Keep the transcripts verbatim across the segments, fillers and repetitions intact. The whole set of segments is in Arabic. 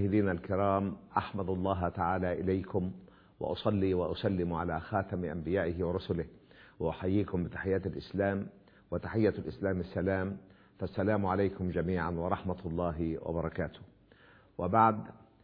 مشاهدينا الكرام، أحمد الله تعالى إليكم وأصلي وأسلم على خاتم أنبيائه ورسله، وأحييكم بتحيات الإسلام، وتحية الإسلام السلام، فالسلام عليكم جميعا ورحمة الله وبركاته. وبعد،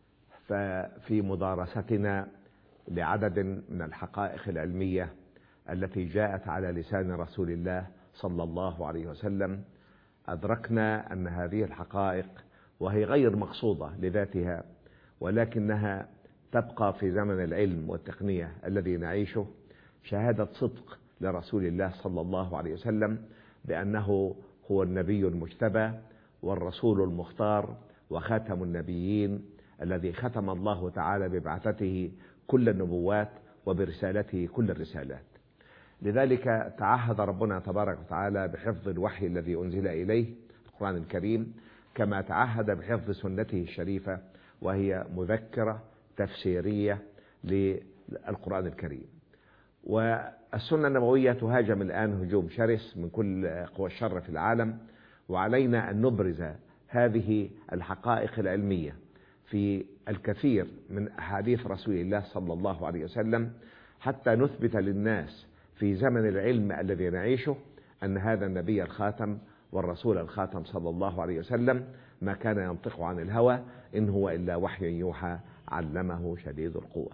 ففي مدارستنا لعدد من الحقائق العلمية التي جاءت على لسان رسول الله صلى الله عليه وسلم، أدركنا أن هذه الحقائق وهي غير مقصودة لذاتها، ولكنها تبقى في زمن العلم والتقنية الذي نعيشه شهادة صدق لرسول الله صلى الله عليه وسلم بأنه هو النبي المجتبى والرسول المختار وخاتم النبيين الذي ختم الله تعالى ببعثته كل النبوات وبرسالته كل الرسالات. لذلك تعهد ربنا تبارك وتعالى بحفظ الوحي الذي أنزل إليه القرآن الكريم، كما تعهد بحفظ سنته الشريفة وهي مذكرة تفسيرية للقرآن الكريم. والسنة النبوية تهاجم الآن هجوم شرس من كل قوى الشر في العالم، وعلينا أن نبرز هذه الحقائق العلمية في الكثير من أحاديث رسول الله صلى الله عليه وسلم، حتى نثبت للناس في زمن العلم الذي نعيشه أن هذا النبي الخاتم والرسول الخاتم صلى الله عليه وسلم ما كان ينطق عن الهوى، إن هو إلا وحي يوحى علمه شديد القوى.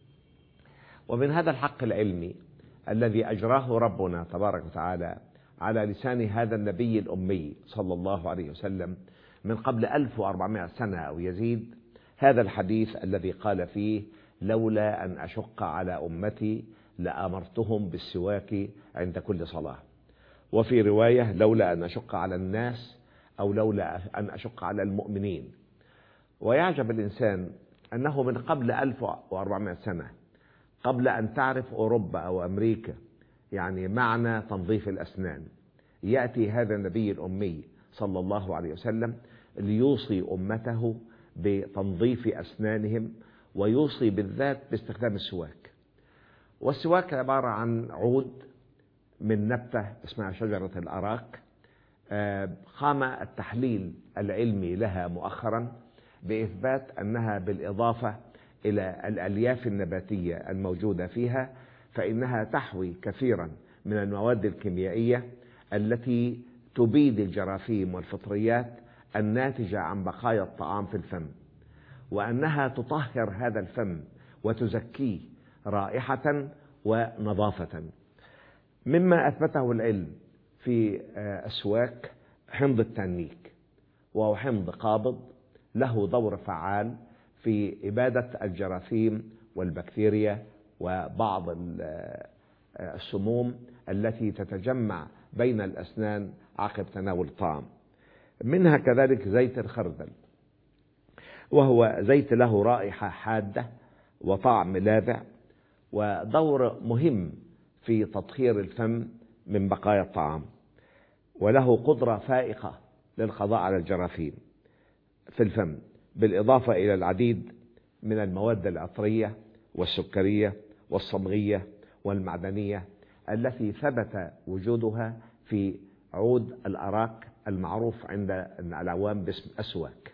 ومن هذا الحق العلمي الذي أجراه ربنا تبارك وتعالى على لسان هذا النبي الأمي صلى الله عليه وسلم من قبل ألف وأربعمائة سنة أو يزيد، هذا الحديث الذي قال فيه: لولا أن أشق على أمتي لأمرتهم بالسواك عند كل صلاة. وفي رواية: لولا أن أشق على الناس، أو لولا أن أشق على المؤمنين. ويعجب الإنسان أنه من قبل ألف وأربعمائة سنة، قبل أن تعرف أوروبا أو أمريكا يعني معنى تنظيف الأسنان، يأتي هذا النبي الأمي صلى الله عليه وسلم ليوصي أمته بتنظيف أسنانهم، ويوصي بالذات باستخدام السواك. والسواك عبارة عن عود من نبتة اسمها شجرة الأراك، قام التحليل العلمي لها مؤخرا بإثبات أنها بالإضافة إلى الألياف النباتية الموجودة فيها فإنها تحوي كثيرا من المواد الكيميائية التي تبيد الجراثيم والفطريات الناتجة عن بقايا الطعام في الفم، وأنها تطهر هذا الفم وتزكيه رائحة ونظافة. مما أثبته العلم في السواك حمض التانيك، وهو حمض قابض له دور فعال في إبادة الجراثيم والبكتيريا وبعض السموم التي تتجمع بين الأسنان عقب تناول الطعام. منها كذلك زيت الخردل، وهو زيت له رائحة حادة وطعم لاذع، ودور مهم في تطهير الفم من بقايا الطعام، وله قدرة فائقة للقضاء على الجراثيم في الفم، بالإضافة إلى العديد من المواد العطرية والسكرية والصبغية والمعدنية التي ثبت وجودها في عود الأراك المعروف عند العوام باسم أسواك.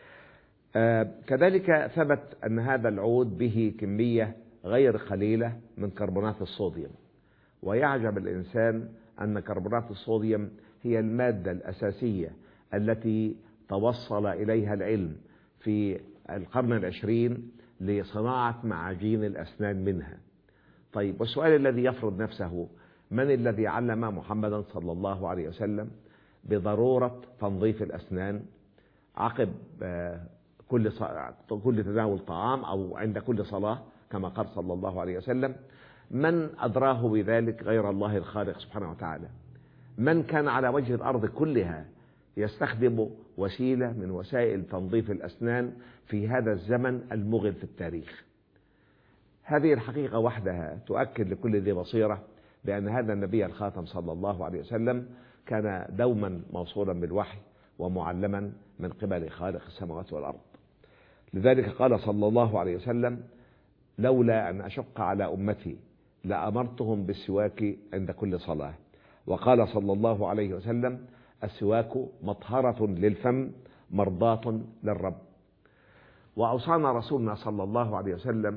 آه كذلك ثبت أن هذا العود به كمية غير قليلة من كربونات الصوديوم، ويعجب الإنسان أن كربونات الصوديوم هي المادة الأساسية التي توصل إليها العلم في القرن العشرين لصناعة معاجين الأسنان منها. طيب، والسؤال الذي يفرض نفسه: من الذي علم محمدا صلى الله عليه وسلم بضرورة تنظيف الأسنان عقب كل كل تناول طعام أو عند كل صلاة كما قال صلى الله عليه وسلم؟ من أدراه بذلك غير الله الخالق سبحانه وتعالى؟ من كان على وجه الأرض كلها يستخدم وسيلة من وسائل تنظيف الأسنان في هذا الزمن المغل في التاريخ؟ هذه الحقيقة وحدها تؤكد لكل ذي بصيرة بأن هذا النبي الخاتم صلى الله عليه وسلم كان دوما موصولا بالوحي ومعلما من قبل خالق السماوات والأرض. لذلك قال صلى الله عليه وسلم: لولا أن أشق على أمتي لأمرتهم بالسواك عند كل صلاة. وقال صلى الله عليه وسلم: السواك مطهرة للفم مرضاة للرب. وأوصانا رسولنا صلى الله عليه وسلم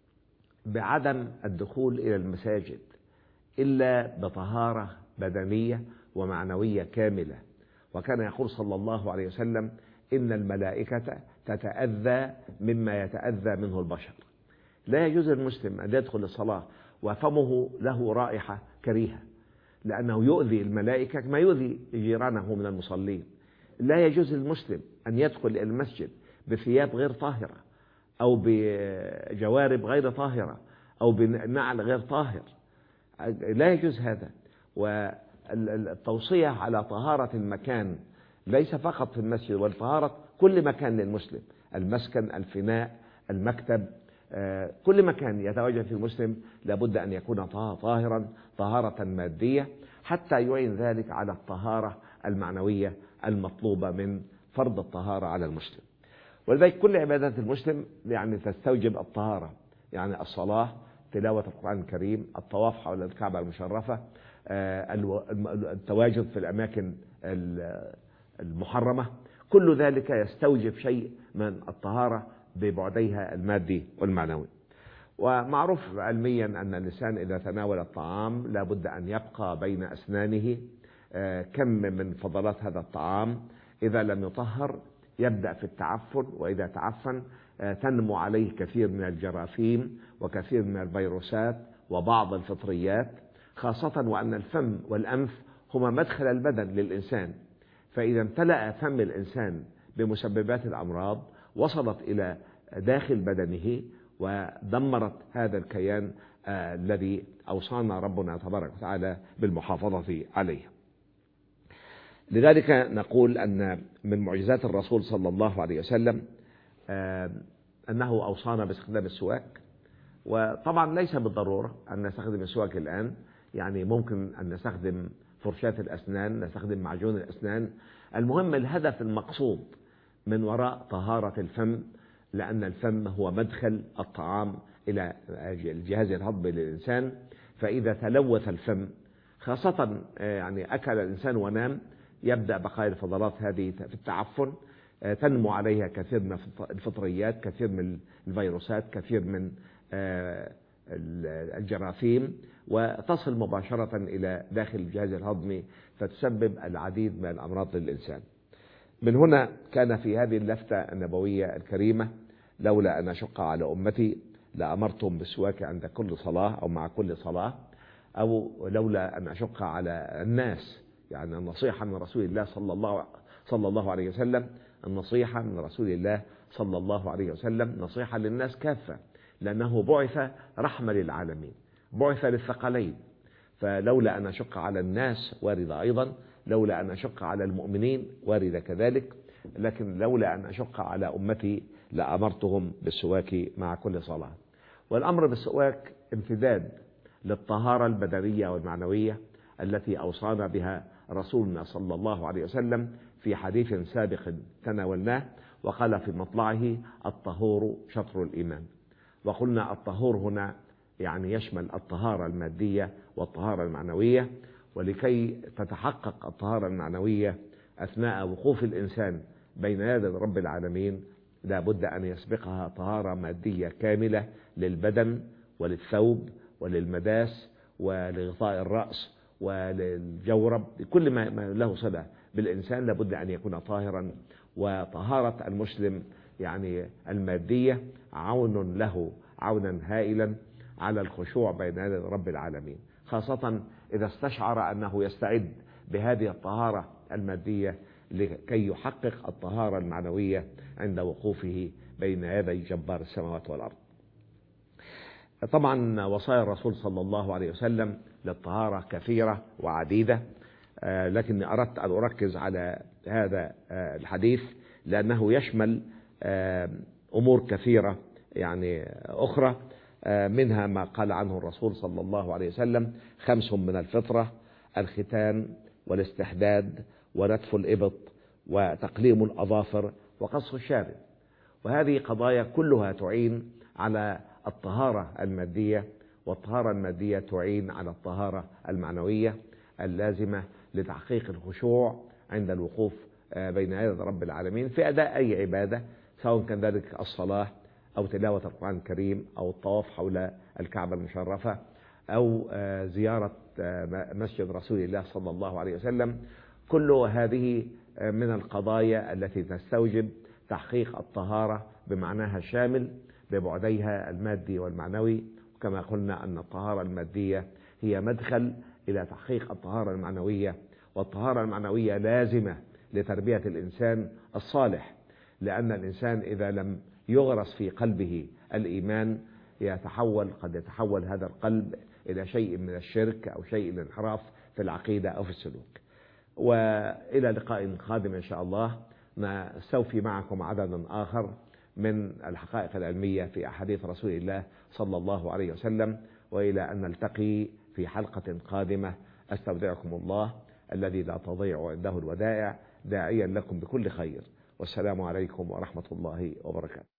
بعدم الدخول إلى المساجد إلا بطهارة بدنية ومعنوية كاملة. وكان يقول صلى الله عليه وسلم: إن الملائكة تتأذى مما يتأذى منه البشر. لا يجوز للمسلم أن يدخل الصلاة وفمه له رائحة كريهة، لأنه يؤذي الملائكة كما يؤذي جيرانه من المصلين. لا يجوز للمسلم أن يدخل إلى المسجد بثياب غير طاهرة، أو بجوارب غير طاهرة، أو بنعل غير طاهر. لا يجوز هذا. والتوصية على طهارة المكان ليس فقط في المسجد، والطهارة كل مكان للمسلم: المسكن، الفناء، المكتب، كل مكان يتواجد في المسلم لابد أن يكون طاهرا طهارة مادية، حتى يعين ذلك على الطهارة المعنوية المطلوبة من فرض الطهارة على المسلم. ولذلك كل عبادات المسلم يعني تستوجب الطهارة، يعني الصلاة، تلاوة القرآن الكريم، الطواف حول الكعبة المشرفة، التواجد في الأماكن المحرمة، كل ذلك يستوجب شيء من الطهارة ببعديها المادي والمعنوي. ومعروف علميا أن الإنسان إذا تناول الطعام لا بد أن يبقى بين أسنانه كم من فضلات هذا الطعام. إذا لم يطهر يبدأ في التعفن، وإذا تعفن تنمو عليه كثير من الجراثيم وكثير من الفيروسات وبعض الفطريات، خاصة وأن الفم والأنف هما مدخل البدن للإنسان. فإذا امتلأ فم الإنسان بمسببات الأمراض وصلت إلى داخل بدنه ودمرت هذا الكيان آه الذي أوصانا ربنا تبارك وتعالى بالمحافظة عليه. لذلك نقول أن من معجزات الرسول صلى الله عليه وسلم آه أنه أوصانا باستخدام السواك. وطبعا ليس بالضرورة أن نستخدم السواك الآن، يعني ممكن أن نستخدم فرشاة الأسنان، نستخدم معجون الأسنان. المهم الهدف المقصود من وراء طهارة الفم، لأن الفم هو مدخل الطعام إلى الجهاز الهضمي للإنسان. فإذا تلوث الفم، خاصة يعني أكل الإنسان ونام، يبدأ بقايا الفضلات هذه في التعفن، تنمو عليها كثير من الفطريات، كثير من الفيروسات، كثير من الجراثيم، وتصل مباشرة إلى داخل الجهاز الهضمي فتسبب العديد من الأمراض للإنسان. من هنا كان في هذه اللفتة النبوية الكريمة: لولا أن أشق على أمتي لأمرتهم بالسواك عند كل صلاة أو مع كل صلاة، أو لولا أن أشق على الناس، يعني النصيحة من رسول الله صلى الله صلى الله عليه وسلم، النصيحة من رسول الله صلى الله عليه وسلم نصيحة للناس كافة، لأنه بعث رحمة للعالمين، بعث للثقلين. فلولا أن أشق على الناس وارد أيضا، لولا أن أشق على المؤمنين وارد كذلك، لكن لولا أن أشق على أمتي لأمرتهم بالسواك مع كل صلاة. والأمر بالسواك امتداد للطهارة البدنية والمعنوية التي أوصانا بها رسولنا صلى الله عليه وسلم في حديث سابق تناولناه، وقال في مطلعه: الطهور شطر الإيمان. وقلنا الطهور هنا يعني يشمل الطهارة المادية والطهارة المعنوية. ولكي تتحقق الطهارة المعنوية أثناء وقوف الإنسان بين يدي رب العالمين، لا بد أن يسبقها طهارة مادية كاملة للبدن وللثوب وللمداس ولغطاء الرأس وللجورب، كل ما له صلة بالإنسان لا بد أن يكون طاهرا. وطهارة المسلم يعني المادية عون له، عونا هائلا على الخشوع بين يدي رب العالمين، خاصة إذا استشعر أنه يستعد بهذه الطهارة المادية لكي يحقق الطهارة المعنوية عند وقوفه بين يدي جبار السماوات والأرض. طبعا وصايا الرسول صلى الله عليه وسلم للطهارة كثيرة وعديدة، لكن أردت أن أركز على هذا الحديث لأنه يشمل أمور كثيرة يعني أخرى، منها ما قال عنه الرسول صلى الله عليه وسلم: خمس من الفطرة: الختان والاستحداد ونتف الإبط وتقليم الأظافر وقص الشارب. وهذه قضايا كلها تعين على الطهارة المادية، والطهارة المادية تعين على الطهارة المعنوية اللازمة لتحقيق الخشوع عند الوقوف بين يدي رب العالمين في أداء أي عبادة، سواء كان ذلك الصلاة أو تلاوة القرآن الكريم أو الطواف حول الكعبة المشرفة أو زيارة مسجد رسول الله صلى الله عليه وسلم. كل هذه من القضايا التي تستوجب تحقيق الطهارة بمعناها الشامل ببعديها المادي والمعنوي، وكما قلنا أن الطهارة المادية هي مدخل إلى تحقيق الطهارة المعنوية، والطهارة المعنوية لازمة لتربية الإنسان الصالح، لأن الإنسان إذا لم يغرس في قلبه الإيمان يتحول قد يتحول هذا القلب إلى شيء من الشرك أو شيء من الانحراف في العقيدة أو في السلوك. وإلى لقاء قادم إن شاء الله نستوفي معكم عددا آخر من الحقائق العلمية في أحاديث رسول الله صلى الله عليه وسلم، وإلى أن نلتقي في حلقة قادمة أستودعكم الله الذي لا تضيع عنده الودائع، داعيا لكم بكل خير، والسلام عليكم ورحمة الله وبركاته.